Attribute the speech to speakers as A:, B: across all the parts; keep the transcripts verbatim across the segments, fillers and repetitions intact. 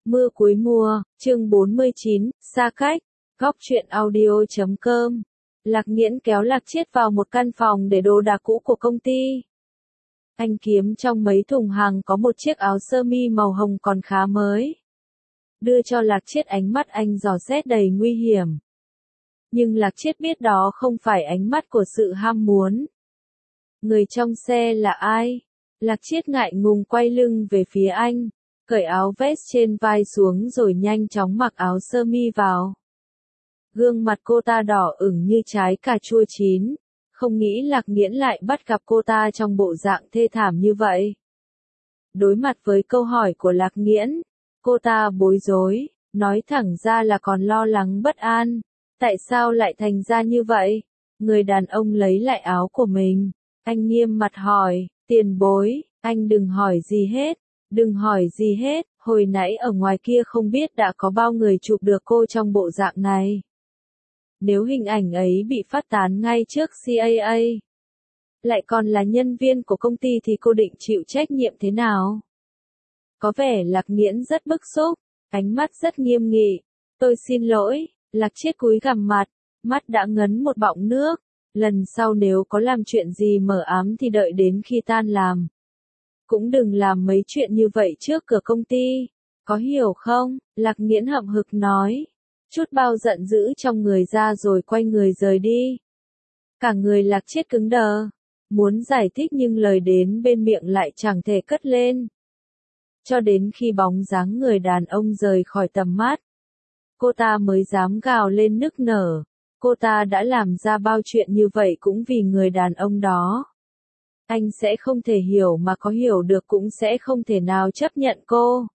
A: Mưa cuối mùa, chương bốn mươi chín, xa cách, góc truyện audio chấm com. Lạc Nghiễn kéo Lạc Chiết vào một căn phòng để đồ đạc cũ của công ty. Anh kiếm trong mấy thùng hàng có một chiếc áo sơ mi màu hồng còn khá mới. Đưa cho Lạc Chiết, ánh mắt anh dò xét đầy nguy hiểm. Nhưng Lạc Chiết biết đó không phải ánh mắt của sự ham muốn. Người trong xe là ai? Lạc Chiết ngại ngùng quay lưng về phía anh, cởi áo vest trên vai xuống rồi nhanh chóng mặc áo sơ mi vào. Gương mặt cô ta đỏ ửng như trái cà chua chín, không nghĩ Lạc Nghiễn lại bắt gặp cô ta trong bộ dạng thê thảm như vậy. Đối mặt với câu hỏi của Lạc Nghiễn, cô ta bối rối, nói thẳng ra là còn lo lắng bất an. Tại sao lại thành ra như vậy? Người đàn ông lấy lại áo của mình, anh nghiêm mặt hỏi, tiền bối, anh đừng hỏi gì hết, đừng hỏi gì hết, hồi nãy ở ngoài kia không biết đã có bao người chụp được cô trong bộ dạng này. Nếu hình ảnh ấy bị phát tán ngay trước xê a a, lại còn là nhân viên của công ty thì cô định chịu trách nhiệm thế nào? Có vẻ Lạc Nghiễn rất bức xúc, ánh mắt rất nghiêm nghị. Tôi xin lỗi, Lạc Chiết cúi gằm mặt, mắt đã ngấn một bọng nước. Lần sau nếu có làm chuyện gì mờ ám thì đợi đến khi tan làm. Cũng đừng làm mấy chuyện như vậy trước cửa công ty, có hiểu không? Lạc Nghiễn hậm hực nói, chút bao giận dữ trong người ra rồi quay người rời đi. Cả người Lạc Chiết cứng đờ, muốn giải thích nhưng lời đến bên miệng lại chẳng thể cất lên. Cho đến khi bóng dáng người đàn ông rời khỏi tầm mắt, cô ta mới dám gào lên nức nở. Cô ta đã làm ra bao chuyện như vậy cũng vì người đàn ông đó. Anh sẽ không thể hiểu mà có hiểu được cũng sẽ không thể nào chấp nhận cô.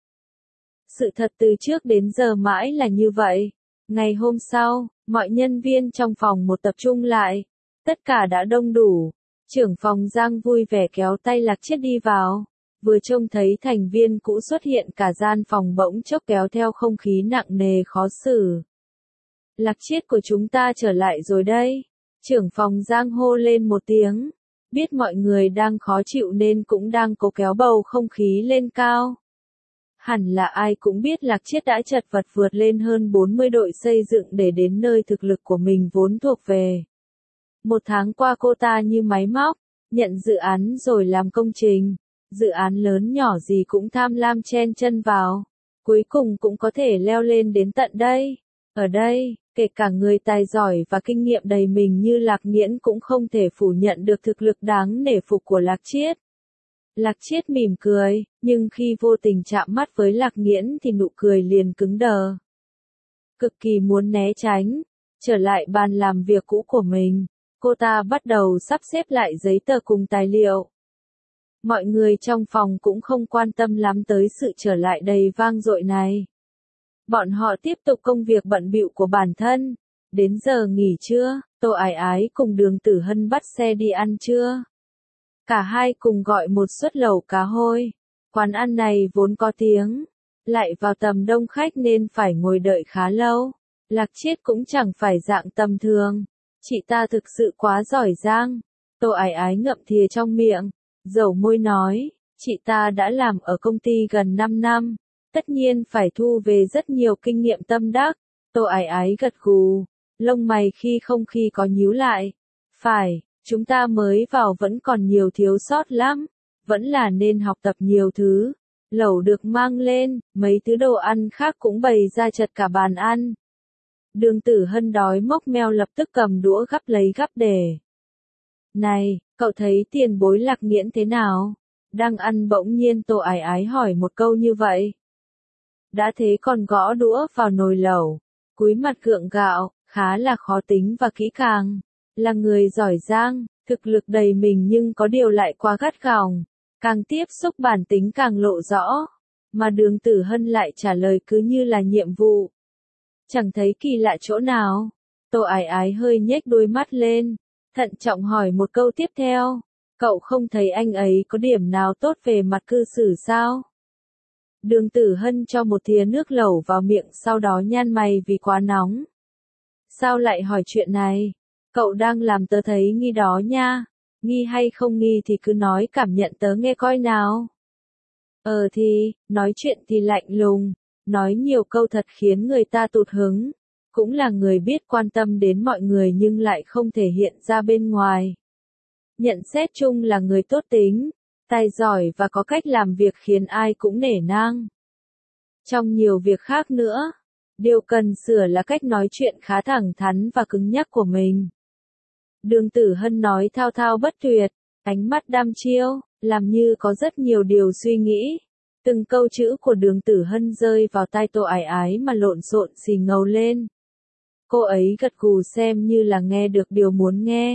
A: Sự thật từ trước đến giờ mãi là như vậy. Ngày hôm sau, mọi nhân viên trong phòng một tập trung lại. Tất cả đã đông đủ. Trưởng phòng Giang vui vẻ kéo tay Lạc Chiết đi vào. Vừa trông thấy thành viên cũ xuất hiện cả gian phòng bỗng chốc kéo theo không khí nặng nề khó xử. Lạc Chiết của chúng ta trở lại rồi đây. Trưởng phòng Giang hô lên một tiếng. Biết mọi người đang khó chịu nên cũng đang cố kéo bầu không khí lên cao. Hẳn là ai cũng biết Lạc Chiết đã chật vật vượt lên hơn bốn mươi đội xây dựng để đến nơi thực lực của mình vốn thuộc về. Một tháng qua cô ta như máy móc, nhận dự án rồi làm công trình. Dự án lớn nhỏ gì cũng tham lam chen chân vào. Cuối cùng cũng có thể leo lên đến tận đây. Ở đây, kể cả người tài giỏi và kinh nghiệm đầy mình như Lạc Nghiễn cũng không thể phủ nhận được thực lực đáng nể phục của Lạc Chiết. Lạc Chiết mỉm cười, nhưng khi vô tình chạm mắt với Lạc Nghiễn thì nụ cười liền cứng đờ. Cực kỳ muốn né tránh, trở lại bàn làm việc cũ của mình, cô ta bắt đầu sắp xếp lại giấy tờ cùng tài liệu. Mọi người trong phòng cũng không quan tâm lắm tới sự trở lại đầy vang dội này. Bọn họ tiếp tục công việc bận bịu của bản thân. Đến giờ nghỉ trưa, Tô Ái Ái cùng Đường Tử Hân bắt xe đi ăn trưa. Cả hai cùng gọi một suất lẩu cá hôi. Quán ăn này vốn có tiếng, lại vào tầm đông khách nên phải ngồi đợi khá lâu. Lạc Chiết cũng chẳng phải dạng tầm thường. Chị ta thực sự quá giỏi giang. Tô Ái Ái ngậm thìa trong miệng, dầu môi nói, chị ta đã làm ở công ty gần năm năm. Tất nhiên phải thu về rất nhiều kinh nghiệm tâm đắc. Tô Ái Ái gật gù, lông mày khi không khi có nhíu lại. Phải, chúng ta mới vào vẫn còn nhiều thiếu sót lắm. Vẫn là nên học tập nhiều thứ. Lẩu được mang lên, mấy thứ đồ ăn khác cũng bày ra chật cả bàn ăn. Đường Tử Hân đói mốc meo lập tức cầm đũa gắp lấy gắp để. Này, cậu thấy tiền bối Lạc Nghiễn thế nào? Đang ăn bỗng nhiên Tô Ái Ái hỏi một câu như vậy. Đã thế còn gõ đũa vào nồi lẩu, cúi mặt gượng gạo, khá là khó tính và kỹ càng. Là người giỏi giang, thực lực đầy mình nhưng có điều lại quá gắt gỏng. Càng tiếp xúc bản tính càng lộ rõ. Mà Đường Tử Hân lại trả lời cứ như là nhiệm vụ. Chẳng thấy kỳ lạ chỗ nào. Tô Ái Ái hơi nhếch đôi mắt lên, thận trọng hỏi một câu tiếp theo. Cậu không thấy anh ấy có điểm nào tốt về mặt cư xử sao? Đường Tử Hân cho một thìa nước lẩu vào miệng sau đó nhăn mày vì quá nóng. Sao lại hỏi chuyện này? Cậu đang làm tớ thấy nghi đó nha. Nghi hay không nghi thì cứ nói cảm nhận tớ nghe coi nào. Ờ thì, nói chuyện thì lạnh lùng. nói nhiều câu thật khiến người ta tụt hứng, cũng là người biết quan tâm đến mọi người nhưng lại không thể hiện ra bên ngoài. Nhận xét chung là người tốt tính, tài giỏi và có cách làm việc khiến ai cũng nể nang. Trong nhiều việc khác nữa, điều cần sửa là cách nói chuyện khá thẳng thắn và cứng nhắc của mình. Đường Tử Hân nói thao thao bất tuyệt, ánh mắt đăm chiêu, làm như có rất nhiều điều suy nghĩ. Từng câu chữ của Đường Tử Hân rơi vào tai Tô Ái Ái mà lộn xộn xì ngầu lên. Cô ấy gật gù xem như là nghe được điều muốn nghe.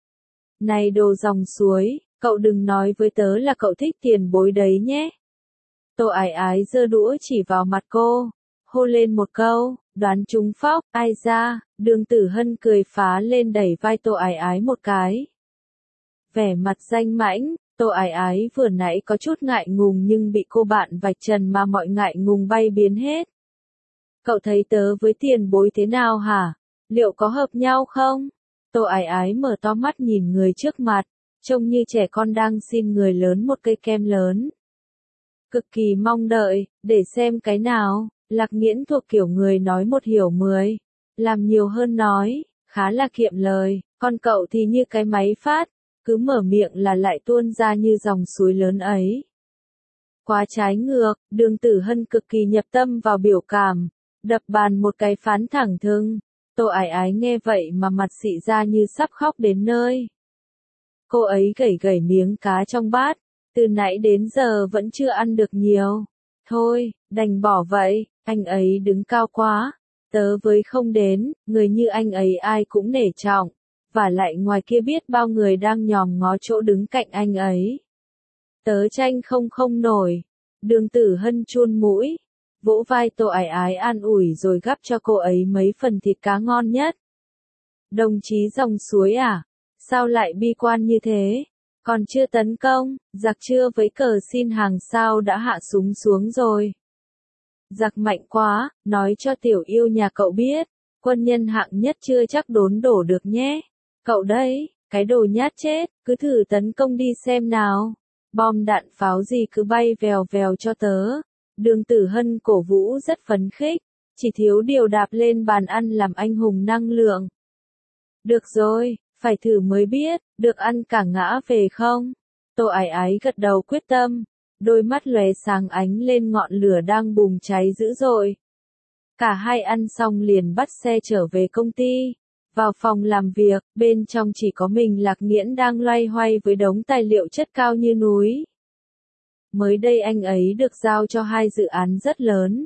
A: Này đồ dòng suối, cậu đừng nói với tớ là cậu thích tiền bối đấy nhé. Tô Ái Ái giơ đũa chỉ vào mặt cô, hô lên một câu, đoán trúng phóc, ai ra, Đường Tử Hân cười phá lên đẩy vai Tô Ái Ái một cái. Vẻ mặt danh mãnh, Tô Ái Ái vừa nãy có chút ngại ngùng nhưng bị cô bạn vạch trần mà mọi ngại ngùng bay biến hết. Cậu thấy tớ với tiền bối thế nào hả? Liệu có hợp nhau không? Tô Ái Ái mở to mắt nhìn người trước mặt, trông như trẻ con đang xin người lớn một cây kem lớn. Cực kỳ mong đợi, để xem cái nào. Lạc Nghiễn thuộc kiểu người nói một hiểu mười, làm nhiều hơn nói, khá là kiệm lời, còn cậu thì như cái máy phát, cứ mở miệng là lại tuôn ra như dòng suối lớn ấy. Quá trái ngược, Đường Tử Hân cực kỳ nhập tâm vào biểu cảm, đập bàn một cái phán thẳng thừng. Tô Ái Ái nghe vậy mà mặt xị ra như sắp khóc đến nơi. Cô ấy gẩy gẩy miếng cá trong bát, từ nãy đến giờ vẫn chưa ăn được nhiều. Thôi, đành bỏ vậy, anh ấy đứng cao quá, tớ với không đến, người như anh ấy ai cũng nể trọng, và lại ngoài kia biết bao người đang nhòm ngó chỗ đứng cạnh anh ấy. Tớ tranh không không nổi. Đường Tử Hân chun mũi, vỗ vai Tô Ái Ái an ủi rồi gắp cho cô ấy mấy phần thịt cá ngon nhất. Đồng chí dòng suối à? Sao lại bi quan như thế? Còn chưa tấn công, giặc chưa với cờ xin hàng sao đã hạ súng xuống rồi. Giặc mạnh quá, nói cho tiểu yêu nhà cậu biết, quân nhân hạng nhất chưa chắc đốn đổ được nhé. Cậu đấy, cái đồ nhát chết, cứ thử tấn công đi xem nào. Bom đạn pháo gì cứ bay vèo vèo cho tớ. Đường Tử Hân cổ vũ rất phấn khích, chỉ thiếu điều đạp lên bàn ăn làm anh hùng năng lượng. Được rồi, phải thử mới biết, được ăn cả ngã về không? Tô Ái Ái gật đầu quyết tâm, đôi mắt lóe sáng ánh lên ngọn lửa đang bùng cháy dữ dội. Cả hai ăn xong liền bắt xe trở về công ty. Vào phòng làm việc, bên trong chỉ có mình Lạc Nghiễn đang loay hoay với đống tài liệu chất cao như núi. Mới đây anh ấy được giao cho hai dự án rất lớn.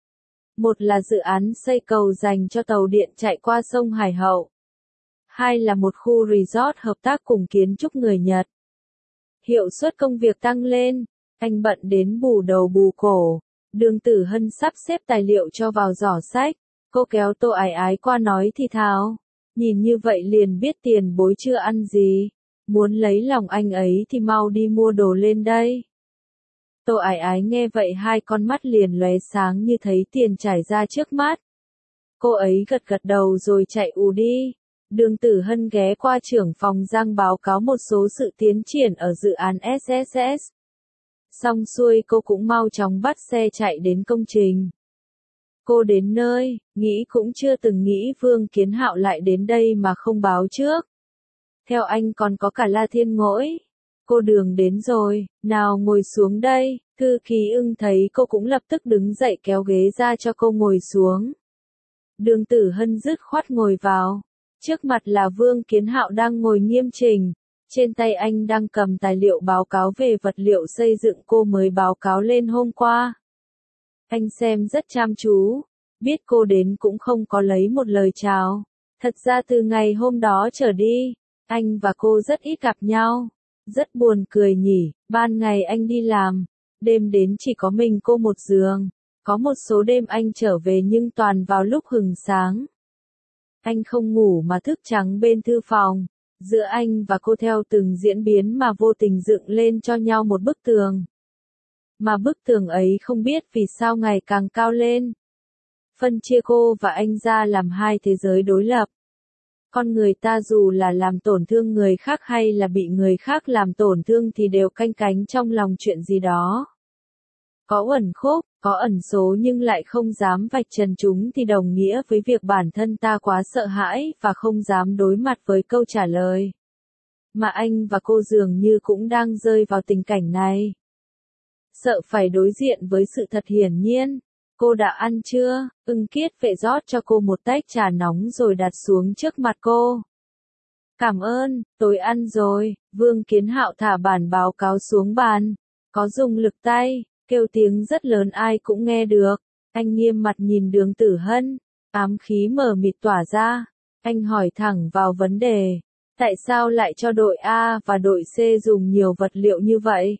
A: Một là dự án xây cầu dành cho tàu điện chạy qua sông Hải Hậu. Hai là một khu resort hợp tác cùng kiến trúc người Nhật. Hiệu suất công việc tăng lên, anh bận đến bù đầu bù cổ. Đường Tử Hân sắp xếp tài liệu cho vào giỏ sách, cô kéo Tô Ái Ái qua nói thì thào. Nhìn như vậy liền biết tiền bối chưa ăn gì. Muốn lấy lòng anh ấy thì mau đi mua đồ lên đây. Tô Ái Ái nghe vậy hai con mắt liền lóe sáng như thấy tiền trải ra trước mắt. Cô ấy gật gật đầu rồi chạy ù đi. Đường Tử Hân ghé qua trưởng phòng Giang báo cáo một số sự tiến triển ở dự án ét ét ét. Xong xuôi cô cũng mau chóng bắt xe chạy đến công trình. Cô đến nơi, nghĩ cũng chưa từng nghĩ Vương Kiến Hạo lại đến đây mà không báo trước. Theo anh còn có cả La Thiên Ngỗi. Cô Đường đến rồi, nào ngồi xuống đây. Thư ký Ưng thấy cô cũng lập tức đứng dậy kéo ghế ra cho cô ngồi xuống. Đường Tử Hân dứt khoát ngồi vào. Trước mặt là Vương Kiến Hạo đang ngồi nghiêm chỉnh. Trên tay anh đang cầm tài liệu báo cáo về vật liệu xây dựng cô mới báo cáo lên hôm qua. Anh xem rất chăm chú, biết cô đến cũng không có lấy một lời chào. Thật ra từ ngày hôm đó trở đi, anh và cô rất ít gặp nhau. Rất buồn cười nhỉ, ban ngày anh đi làm, đêm đến chỉ có mình cô một giường. Có một số đêm anh trở về nhưng toàn vào lúc hừng sáng. Anh không ngủ mà thức trắng bên thư phòng. Giữa anh và cô theo từng diễn biến mà vô tình dựng lên cho nhau một bức tường. Mà bức tường ấy không biết vì sao ngày càng cao lên. Phân chia cô và anh ra làm hai thế giới đối lập. Con người ta dù là làm tổn thương người khác hay là bị người khác làm tổn thương thì đều canh cánh trong lòng chuyện gì đó. Có uẩn khúc, có ẩn số nhưng lại không dám vạch trần chúng thì đồng nghĩa với việc bản thân ta quá sợ hãi và không dám đối mặt với câu trả lời. Mà anh và cô dường như cũng đang rơi vào tình cảnh này. Sợ phải đối diện với sự thật hiển nhiên. Cô đã ăn chưa? Ưng Kiết Vệ rót cho cô một tách trà nóng rồi đặt xuống trước mặt cô. Cảm ơn, tôi ăn rồi. Vương Kiến Hạo thả bản báo cáo xuống bàn. Có dùng lực tay, kêu tiếng rất lớn ai cũng nghe được. Anh nghiêm mặt nhìn Đường Tử Hân. Ám khí mờ mịt tỏa ra. Anh hỏi thẳng vào vấn đề. Tại sao lại cho đội A và đội C dùng nhiều vật liệu như vậy?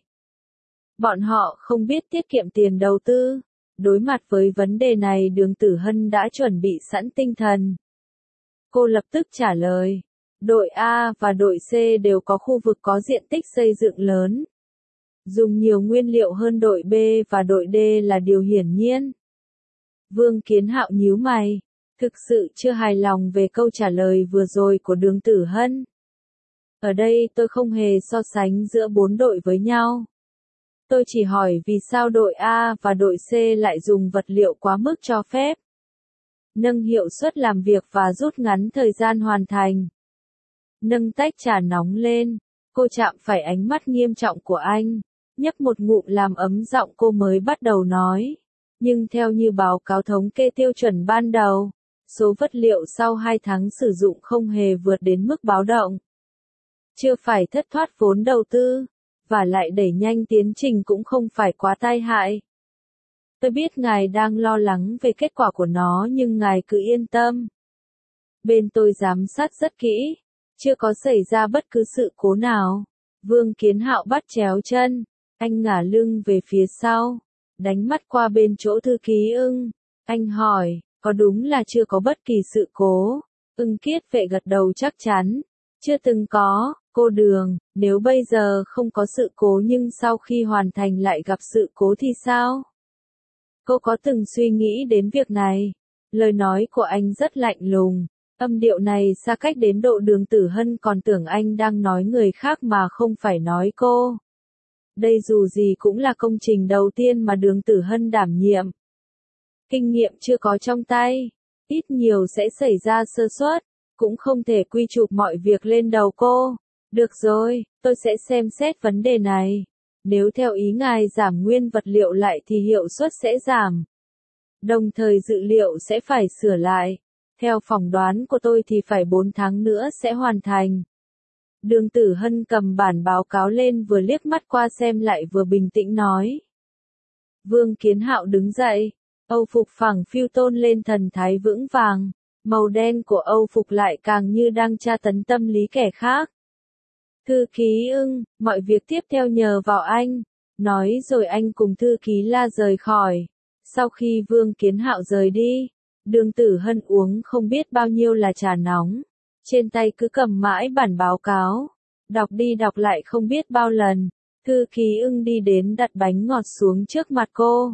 A: Bọn họ không biết tiết kiệm tiền đầu tư. Đối mặt với vấn đề này Đường Tử Hân đã chuẩn bị sẵn tinh thần. Cô lập tức trả lời. Đội A và đội C đều có khu vực có diện tích xây dựng lớn. Dùng nhiều nguyên liệu hơn đội B và đội D là điều hiển nhiên. Vương Kiến Hạo nhíu mày. Thực sự chưa hài lòng về câu trả lời vừa rồi của Đường Tử Hân. Ở đây tôi không hề so sánh giữa bốn đội với nhau. Tôi chỉ hỏi vì sao đội A và đội C lại dùng vật liệu quá mức cho phép. Nâng hiệu suất làm việc và rút ngắn thời gian hoàn thành. Nâng tách trà nóng lên, cô chạm phải ánh mắt nghiêm trọng của anh. Nhấp một ngụm làm ấm giọng cô mới bắt đầu nói. Nhưng theo như báo cáo thống kê tiêu chuẩn ban đầu, số vật liệu sau hai tháng sử dụng không hề vượt đến mức báo động. Chưa phải thất thoát vốn đầu tư, và lại đẩy nhanh tiến trình cũng không phải quá tai hại. Tôi biết ngài đang lo lắng về kết quả của nó nhưng ngài cứ yên tâm. Bên tôi giám sát rất kỹ, chưa có xảy ra bất cứ sự cố nào. Vương Kiến Hạo bắt chéo chân, anh ngả lưng về phía sau, đánh mắt qua bên chỗ thư ký Ưng. Anh hỏi, có đúng là chưa có bất kỳ sự cố? Ưng Kiết Vệ gật đầu chắc chắn. Chưa từng có, cô Đường, nếu bây giờ không có sự cố nhưng sau khi hoàn thành lại gặp sự cố thì sao? Cô có từng suy nghĩ đến việc này? Lời nói của anh rất lạnh lùng, âm điệu này xa cách đến độ Đường Tử Hân còn tưởng anh đang nói người khác mà không phải nói cô. Đây dù gì cũng là công trình đầu tiên mà Đường Tử Hân đảm nhiệm. Kinh nghiệm chưa có trong tay, ít nhiều sẽ xảy ra sơ suất, cũng không thể quy chụp mọi việc lên đầu cô. Được rồi, tôi sẽ xem xét vấn đề này. Nếu theo ý ngài giảm nguyên vật liệu lại thì hiệu suất sẽ giảm. Đồng thời dự liệu sẽ phải sửa lại. Theo phỏng đoán của tôi thì phải bốn tháng nữa sẽ hoàn thành. Đường Tử Hân cầm bản báo cáo lên vừa liếc mắt qua xem lại vừa bình tĩnh nói. Vương Kiến Hạo đứng dậy, Âu phục phẳng phiu tôn lên thần thái vững vàng. Màu đen của Âu phục lại càng như đang tra tấn tâm lý kẻ khác. Thư ký Ưng, mọi việc tiếp theo nhờ vào anh. Nói rồi anh cùng thư ký La rời khỏi. Sau khi Vương Kiến Hạo rời đi, Đường Tử Hân uống không biết bao nhiêu là trà nóng. Trên tay cứ cầm mãi bản báo cáo. Đọc đi đọc lại không biết bao lần. Thư ký Ưng đi đến đặt bánh ngọt xuống trước mặt cô.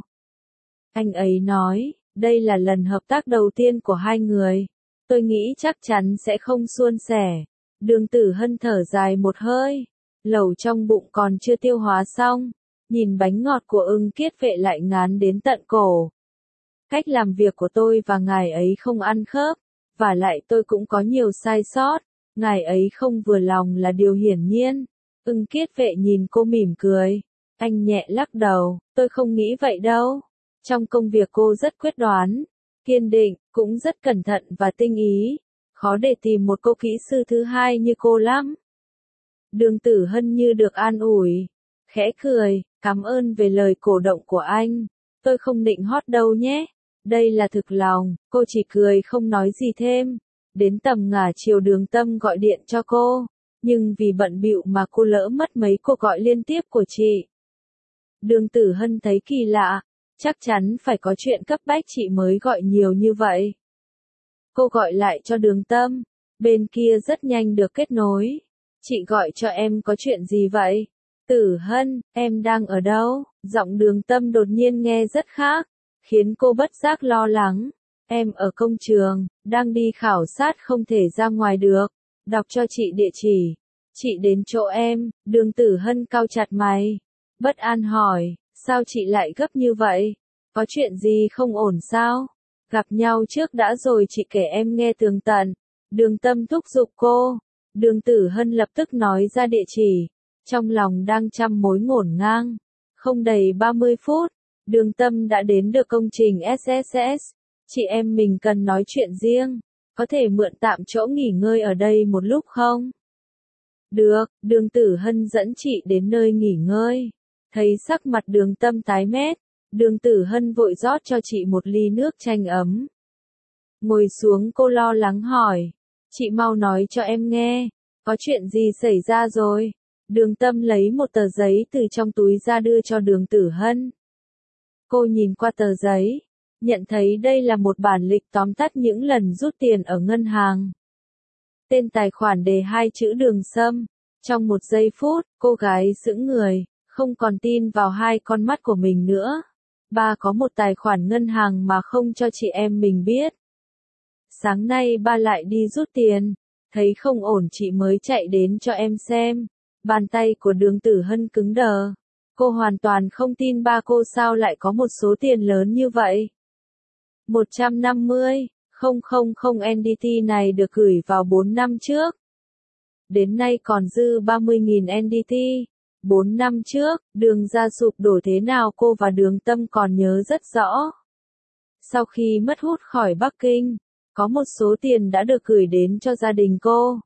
A: Anh ấy nói, đây là lần hợp tác đầu tiên của hai người. Tôi nghĩ chắc chắn sẽ không suôn sẻ. Đường Tử Hân thở dài một hơi. Lẩu trong bụng còn chưa tiêu hóa xong. Nhìn bánh ngọt của Ưng Kiết Vệ lại ngán đến tận cổ. Cách làm việc của tôi và ngài ấy không ăn khớp. Và lại tôi cũng có nhiều sai sót. Ngài ấy không vừa lòng là điều hiển nhiên. Ưng Kiết Vệ nhìn cô mỉm cười. Anh nhẹ lắc đầu, tôi không nghĩ vậy đâu. Trong công việc cô rất quyết đoán, kiên định, cũng rất cẩn thận và tinh ý. Khó để tìm một cô kỹ sư thứ hai như cô lắm. Đường Tử Hân như được an ủi. Khẽ cười, cảm ơn về lời cổ động của anh. Tôi không định hót đâu nhé. Đây là thực lòng, cô chỉ cười không nói gì thêm. Đến tầm ngả chiều Đường Tâm gọi điện cho cô. Nhưng vì bận bịu mà cô lỡ mất mấy cuộc gọi liên tiếp của chị. Đường Tử Hân thấy kỳ lạ. Chắc chắn phải có chuyện cấp bách chị mới gọi nhiều như vậy. Cô gọi lại cho Đường Tâm. Bên kia rất nhanh được kết nối. Chị gọi cho em có chuyện gì vậy? Tử Hân, em đang ở đâu? Giọng Đường Tâm đột nhiên nghe rất khác. Khiến cô bất giác lo lắng. Em ở công trường, đang đi khảo sát không thể ra ngoài được. Đọc cho chị địa chỉ. Chị đến chỗ em. Đường Tử Hân cau chặt mày. Bất an hỏi. Sao chị lại gấp như vậy? Có chuyện gì không ổn sao? Gặp nhau trước đã rồi chị kể em nghe tường tận. Đường Tâm thúc giục cô. Đường Tử Hân lập tức nói ra địa chỉ. Trong lòng đang trăm mối ngổn ngang. Không đầy ba mươi phút, Đường Tâm đã đến được công trình ét ét ét. Chị em mình cần nói chuyện riêng. Có thể mượn tạm chỗ nghỉ ngơi ở đây một lúc không? Được, Đường Tử Hân dẫn chị đến nơi nghỉ ngơi. Thấy sắc mặt Đường Tâm tái mét, Đường Tử Hân vội rót cho chị một ly nước chanh ấm. Ngồi xuống cô lo lắng hỏi. Chị mau nói cho em nghe, có chuyện gì xảy ra rồi? Đường Tâm lấy một tờ giấy từ trong túi ra đưa cho Đường Tử Hân. Cô nhìn qua tờ giấy, nhận thấy đây là một bản lịch tóm tắt những lần rút tiền ở ngân hàng. Tên tài khoản đề hai chữ Đường Sâm. Trong một giây phút, cô gái sững người, không còn tin vào hai con mắt của mình nữa. Ba có một tài khoản ngân hàng mà không cho chị em mình biết. Sáng nay ba lại đi rút tiền, thấy không ổn chị mới chạy đến cho em xem. Bàn tay của Đường Tử Hân cứng đờ. Cô hoàn toàn không tin ba cô sao lại có một số tiền lớn như vậy. một trăm năm mươi nghìn en đê tê này được gửi vào bốn năm trước. Đến nay còn dư ba mươi nghìn en đê tê. bốn năm trước, Đường ra sụp đổ thế nào cô và Đường Tâm còn nhớ rất rõ. Sau khi mất hút khỏi Bắc Kinh, có một số tiền đã được gửi đến cho gia đình cô.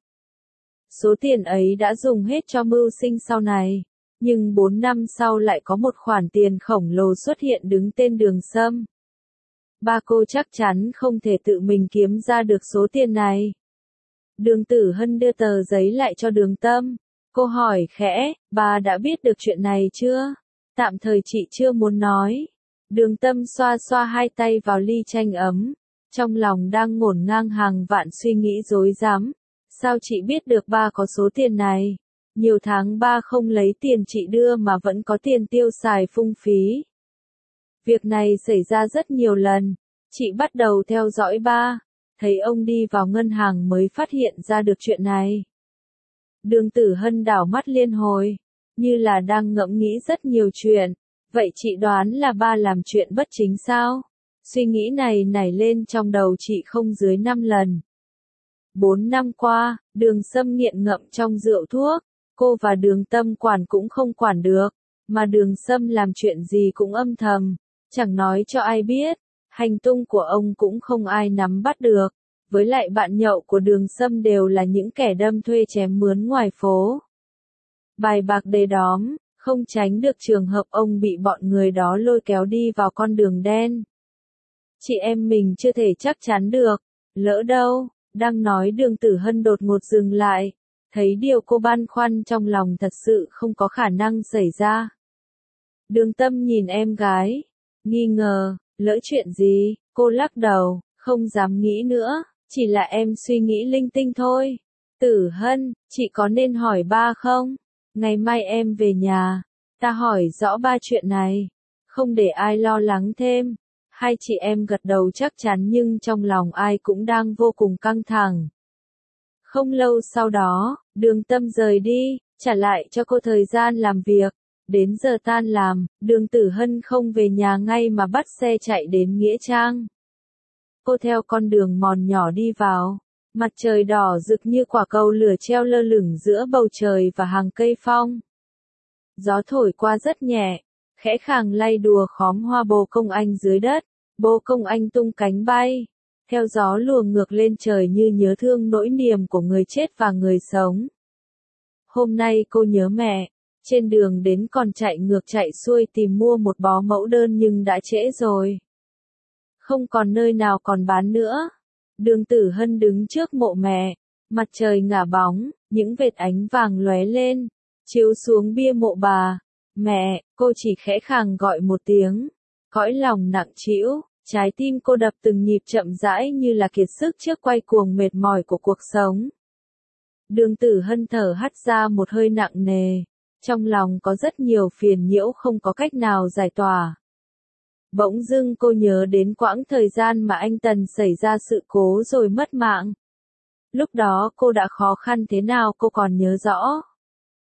A: Số tiền ấy đã dùng hết cho mưu sinh sau này, nhưng bốn năm sau lại có một khoản tiền khổng lồ xuất hiện đứng tên Đường Sâm. Ba cô chắc chắn không thể tự mình kiếm ra được số tiền này. Đường Tử Hân đưa tờ giấy lại cho Đường Tâm. Cô hỏi khẽ, bà đã biết được chuyện này chưa? Tạm thời chị chưa muốn nói. Đường Tâm xoa xoa hai tay vào ly chanh ấm. Trong lòng đang ngổn ngang hàng vạn suy nghĩ rối rắm. Sao chị biết được ba có số tiền này? Nhiều tháng ba không lấy tiền chị đưa mà vẫn có tiền tiêu xài phung phí. Việc này xảy ra rất nhiều lần. Chị bắt đầu theo dõi ba. Thấy ông đi vào ngân hàng mới phát hiện ra được chuyện này. Đường Tử Hân đảo mắt liên hồi, như là đang ngẫm nghĩ rất nhiều chuyện. Vậy chị đoán là ba làm chuyện bất chính sao? Suy nghĩ này nảy lên trong đầu chị không dưới năm lần. Bốn năm qua, Đường Sâm nghiện ngậm trong rượu thuốc, cô và Đường Tâm quản cũng không quản được, mà Đường Sâm làm chuyện gì cũng âm thầm, chẳng nói cho ai biết, hành tung của ông cũng không ai nắm bắt được. Với lại bạn nhậu của Đường Sâm đều là những kẻ đâm thuê chém mướn ngoài phố. Bài bạc đề đóm, không tránh được trường hợp ông bị bọn người đó lôi kéo đi vào con đường đen. Chị em mình chưa thể chắc chắn được, lỡ đâu, đang nói Đường Tử Hân đột ngột dừng lại, thấy điều cô băn khoăn trong lòng thật sự không có khả năng xảy ra. Đường Tâm nhìn em gái, nghi ngờ, lỡ chuyện gì, cô lắc đầu, không dám nghĩ nữa. Chỉ là em suy nghĩ linh tinh thôi. Tử Hân, chị có nên hỏi ba không? Ngày mai em về nhà, ta hỏi rõ ba chuyện này. Không để ai lo lắng thêm. Hai chị em gật đầu chắc chắn nhưng trong lòng ai cũng đang vô cùng căng thẳng. Không lâu sau đó, Đường Tâm rời đi, trả lại cho cô thời gian làm việc. Đến giờ tan làm, Đường Tử Hân không về nhà ngay mà bắt xe chạy đến Nghĩa Trang. Cô theo con đường mòn nhỏ đi vào, mặt trời đỏ rực như quả cầu lửa treo lơ lửng giữa bầu trời và hàng cây phong. Gió thổi qua rất nhẹ, khẽ khàng lay đùa khóm hoa bồ công anh dưới đất, bồ công anh tung cánh bay, theo gió luồng ngược lên trời như nhớ thương nỗi niềm của người chết và người sống. Hôm nay cô nhớ mẹ, trên đường đến còn chạy ngược chạy xuôi tìm mua một bó mẫu đơn nhưng đã trễ rồi. Không còn nơi nào còn bán nữa. Đường Tử Hân đứng trước mộ mẹ, mặt trời ngả bóng, những vệt ánh vàng lóe lên, chiếu xuống bia mộ bà. Mẹ, cô chỉ khẽ khàng gọi một tiếng, cõi lòng nặng trĩu, trái tim cô đập từng nhịp chậm rãi như là kiệt sức trước quay cuồng mệt mỏi của cuộc sống. Đường Tử Hân thở hắt ra một hơi nặng nề, trong lòng có rất nhiều phiền nhiễu không có cách nào giải tỏa. Bỗng dưng cô nhớ đến quãng thời gian mà anh Tần xảy ra sự cố rồi mất mạng. Lúc đó cô đã khó khăn thế nào cô còn nhớ rõ.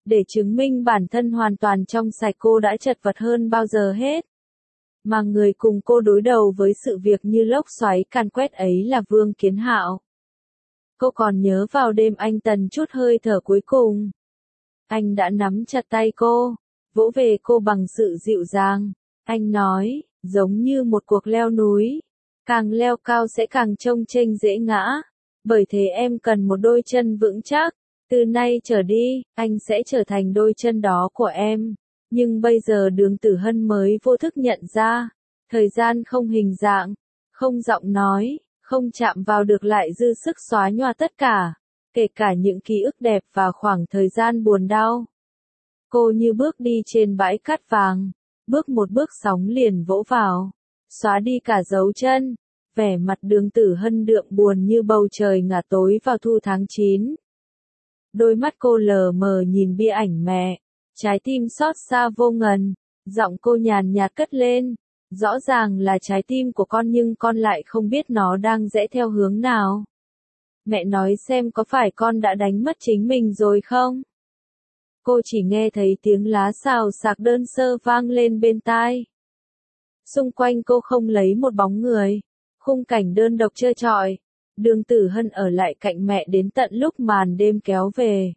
A: Để chứng minh bản thân hoàn toàn trong sạch cô đã chật vật hơn bao giờ hết. Mà người cùng cô đối đầu với sự việc như lốc xoáy càn quét ấy là Vương Kiến Hạo. Cô còn nhớ vào đêm anh tần chút hơi thở cuối cùng. Anh đã nắm chặt tay cô, vỗ về cô bằng sự dịu dàng. Anh nói, giống như một cuộc leo núi, càng leo cao sẽ càng chông chênh dễ ngã. Bởi thế em cần một đôi chân vững chắc. Từ nay trở đi, anh sẽ trở thành đôi chân đó của em. Nhưng bây giờ Đường Tử Hân mới vô thức nhận ra, thời gian không hình dạng, không giọng nói, không chạm vào được lại dư sức xóa nhòa tất cả, kể cả những ký ức đẹp và khoảng thời gian buồn đau. Cô như bước đi trên bãi cát vàng, bước một bước sóng liền vỗ vào, xóa đi cả dấu chân. Vẻ mặt Đường Tử Hân đượm buồn như bầu trời ngả tối vào thu tháng chín. Đôi mắt cô lờ mờ nhìn bia ảnh mẹ, trái tim xót xa vô ngần, giọng cô nhàn nhạt cất lên, rõ ràng là trái tim của con nhưng con lại không biết nó đang rẽ theo hướng nào. Mẹ nói xem có phải con đã đánh mất chính mình rồi không? Cô chỉ nghe thấy tiếng lá xào xạc đơn sơ vang lên bên tai. Xung quanh cô không lấy một bóng người, khung cảnh đơn độc trơ trọi. Đường Tử Hân ở lại cạnh mẹ đến tận lúc màn đêm kéo về.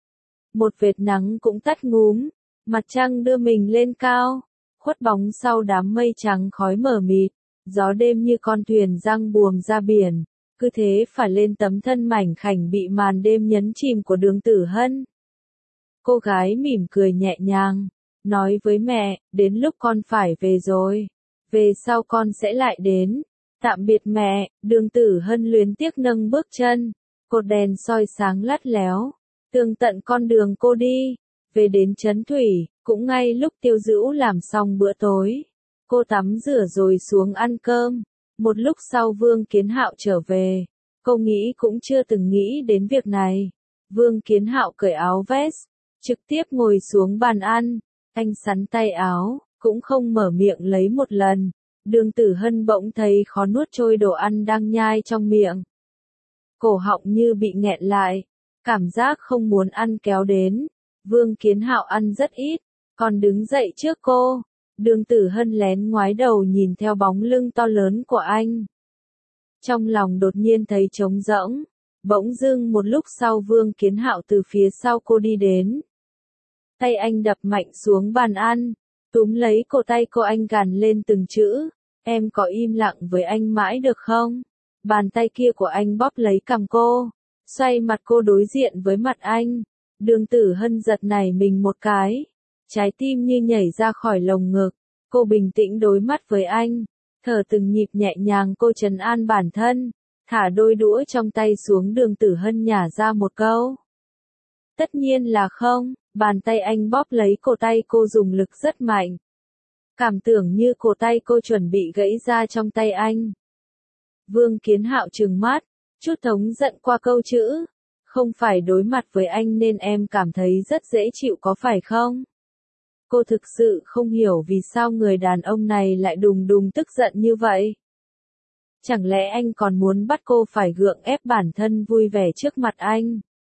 A: Một vệt nắng cũng tắt ngúm, mặt trăng đưa mình lên cao, khuất bóng sau đám mây trắng khói mờ mịt, gió đêm như con thuyền giăng buồm ra biển, cứ thế phải lên tấm thân mảnh khảnh bị màn đêm nhấn chìm của Đường Tử Hân. Cô gái mỉm cười nhẹ nhàng, nói với mẹ, đến lúc con phải về rồi, về sau con sẽ lại đến. Tạm biệt mẹ, Đường Tử Hân luyến tiếc nâng bước chân, cột đèn soi sáng lắt léo, tường tận con đường cô đi, về đến Trấn Thủy, cũng ngay lúc Tiêu Dữu làm xong bữa tối. Cô tắm rửa rồi xuống ăn cơm, một lúc sau Vương Kiến Hạo trở về, cô nghĩ cũng chưa từng nghĩ đến việc này. Vương Kiến Hạo cởi áo vest, trực tiếp ngồi xuống bàn ăn, anh sắn tay áo, cũng không mở miệng lấy một lần. Đường Tử Hân bỗng thấy khó nuốt trôi đồ ăn đang nhai trong miệng. Cổ họng như bị nghẹn lại, cảm giác không muốn ăn kéo đến. Vương Kiến Hạo ăn rất ít, còn đứng dậy trước cô. Đường Tử Hân lén ngoái đầu nhìn theo bóng lưng to lớn của anh. Trong lòng đột nhiên thấy trống rỗng, bỗng dưng một lúc sau Vương Kiến Hạo từ phía sau cô đi đến. Tay anh đập mạnh xuống bàn ăn. Túm lấy cổ tay cô anh gằn lên từng chữ, em có im lặng với anh mãi được không? Bàn tay kia của anh bóp lấy cằm cô, xoay mặt cô đối diện với mặt anh. Đường Tử Hân giật nảy mình một cái, trái tim như nhảy ra khỏi lồng ngực. Cô bình tĩnh đối mắt với anh, thở từng nhịp nhẹ nhàng cô trấn an bản thân, thả đôi đũa trong tay xuống. Đường Tử Hân nhả ra một câu. Tất nhiên là không. Bàn tay anh bóp lấy cổ tay cô dùng lực rất mạnh. Cảm tưởng như cổ tay cô chuẩn bị gãy ra trong tay anh. Vương Kiến Hạo trừng mắt, chút thống giận qua câu chữ. Không phải đối mặt với anh nên em cảm thấy rất dễ chịu có phải không? Cô thực sự không hiểu vì sao người đàn ông này lại đùng đùng tức giận như vậy. Chẳng lẽ anh còn muốn bắt cô phải gượng ép bản thân vui vẻ trước mặt anh?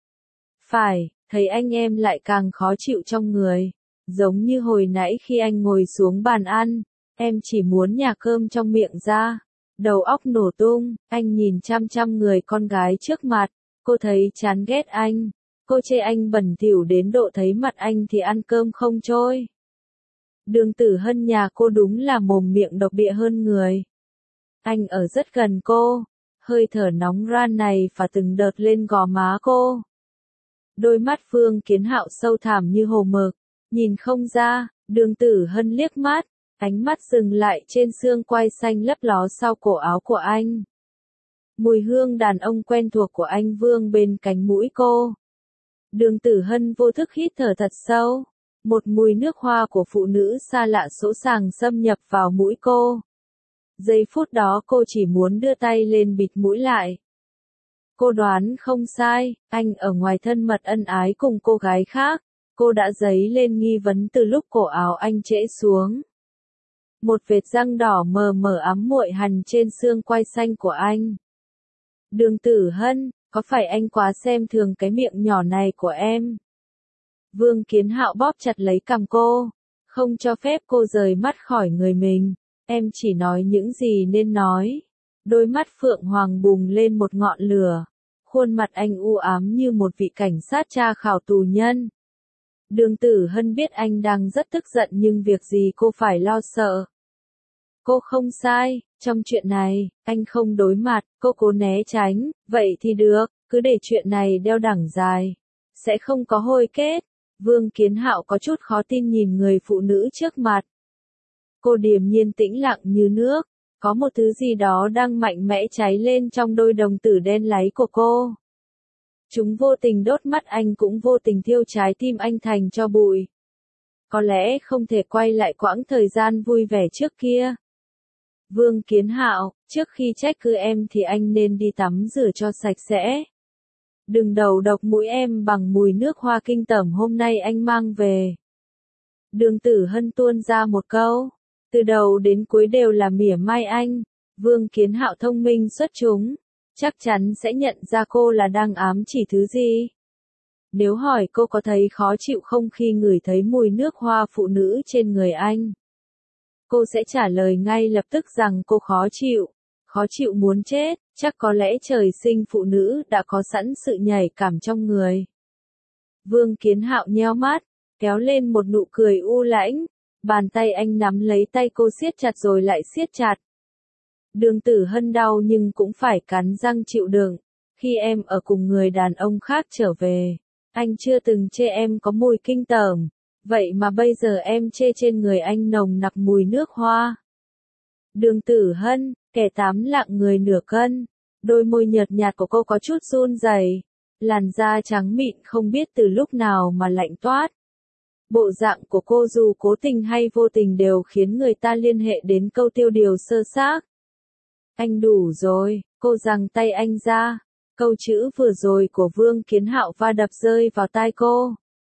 A: Phải. Thấy anh em lại càng khó chịu trong người. Giống như hồi nãy khi anh ngồi xuống bàn ăn, em chỉ muốn nhả cơm trong miệng ra. Đầu óc nổ tung, anh nhìn chăm chăm người con gái trước mặt, cô thấy chán ghét anh. Cô chê anh bẩn thỉu đến độ thấy mặt anh thì ăn cơm không trôi. Đường Tử Hân nhà cô đúng là mồm miệng độc địa hơn người. Anh ở rất gần cô, hơi thở nóng ran này phả từng đợt lên gò má cô. Đôi mắt Vương Kiến Hạo sâu thẳm như hồ mực, nhìn không ra. Đường Tử Hân liếc mắt, ánh mắt dừng lại trên xương quai xanh lấp ló sau cổ áo của anh. Mùi hương đàn ông quen thuộc của anh vương bên cánh mũi cô. Đường Tử Hân vô thức hít thở thật sâu, một mùi nước hoa của phụ nữ xa lạ sỗ sàng xâm nhập vào mũi cô. Giây phút đó cô chỉ muốn đưa tay lên bịt mũi lại. Cô đoán không sai, anh ở ngoài thân mật ân ái cùng cô gái khác. Cô đã dấy lên nghi vấn từ lúc cổ áo anh trễ xuống. Một vệt răng đỏ mờ mờ ấm muội hằn trên xương quai xanh của anh. Đường Tử Hân, có phải anh quá xem thường cái miệng nhỏ này của em? Vương Kiến Hạo bóp chặt lấy cằm cô, không cho phép cô rời mắt khỏi người mình. Em chỉ nói những gì nên nói. Đôi mắt Phượng Hoàng bùng lên một ngọn lửa. Khuôn mặt anh u ám như một vị cảnh sát tra khảo tù nhân. Đường Tử Hân biết anh đang rất tức giận nhưng việc gì cô phải lo sợ. Cô không sai, trong chuyện này, anh không đối mặt, cô cố né tránh, vậy thì được, cứ để chuyện này đeo đẳng dài. Sẽ không có hồi kết. Vương Kiến Hạo có chút khó tin nhìn người phụ nữ trước mặt. Cô điềm nhiên tĩnh lặng như nước, có một thứ gì đó đang mạnh mẽ cháy lên trong đôi đồng tử đen láy của cô. Chúng vô tình đốt mắt anh cũng vô tình thiêu trái tim anh thành tro bụi. Có lẽ không thể quay lại quãng thời gian vui vẻ trước kia. Vương Kiến Hạo, trước khi trách cứ em thì anh nên đi tắm rửa cho sạch sẽ. Đừng đầu độc mũi em bằng mùi nước hoa kinh tởm hôm nay anh mang về. Đường Tử Hân tuôn ra một câu, từ đầu đến cuối đều là mỉa mai anh. Vương Kiến Hạo thông minh xuất chúng, chắc chắn sẽ nhận ra cô là đang ám chỉ thứ gì. Nếu hỏi cô có thấy khó chịu không khi ngửi thấy mùi nước hoa phụ nữ trên người anh, cô sẽ trả lời ngay lập tức rằng cô khó chịu, khó chịu muốn chết, chắc có lẽ trời sinh phụ nữ đã có sẵn sự nhạy cảm trong người. Vương Kiến Hạo nheo mắt, kéo lên một nụ cười u lãnh, bàn tay anh nắm lấy tay cô siết chặt rồi lại siết chặt. Đường Tử Hân đau nhưng cũng phải cắn răng chịu đựng, khi em ở cùng người đàn ông khác trở về, anh chưa từng chê em có mùi kinh tởm. Vậy mà bây giờ em chê trên người anh nồng nặc mùi nước hoa. Đường Tử Hân, kẻ tám lạng người nửa cân. Đôi môi nhợt nhạt của cô có chút run rẩy, làn da trắng mịn không biết từ lúc nào mà lạnh toát. Bộ dạng của cô dù cố tình hay vô tình đều khiến người ta liên hệ đến câu tiêu điều sơ xác. Anh đủ rồi, cô giằng tay anh ra. Câu chữ vừa rồi của Vương Kiến Hạo va đập rơi vào tai cô.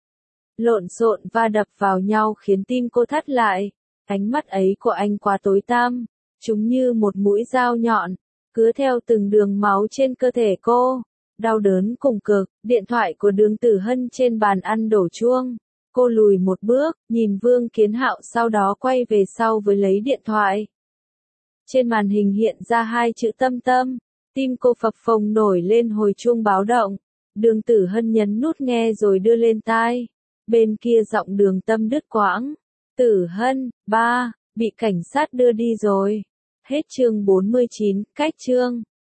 A: Lộn xộn va đập vào nhau khiến tim cô thắt lại. Ánh mắt ấy của anh quá tối tăm, chúng như một mũi dao nhọn, cứ theo từng đường máu trên cơ thể cô. Đau đớn cùng cực, điện thoại của Đường Tử Hân trên bàn ăn đổ chuông. Cô lùi một bước, nhìn Vương Kiến Hạo sau đó quay về sau với lấy điện thoại. Trên màn hình hiện ra hai chữ Tâm Tâm, tim cô phập phồng nổi lên hồi chuông báo động. Đường Tử Hân nhấn nút nghe rồi đưa lên tai. Bên kia giọng Đường Tâm đứt quãng. Tử Hân, ba, bị cảnh sát đưa đi rồi. Hết chương bốn mươi chín, cách chương.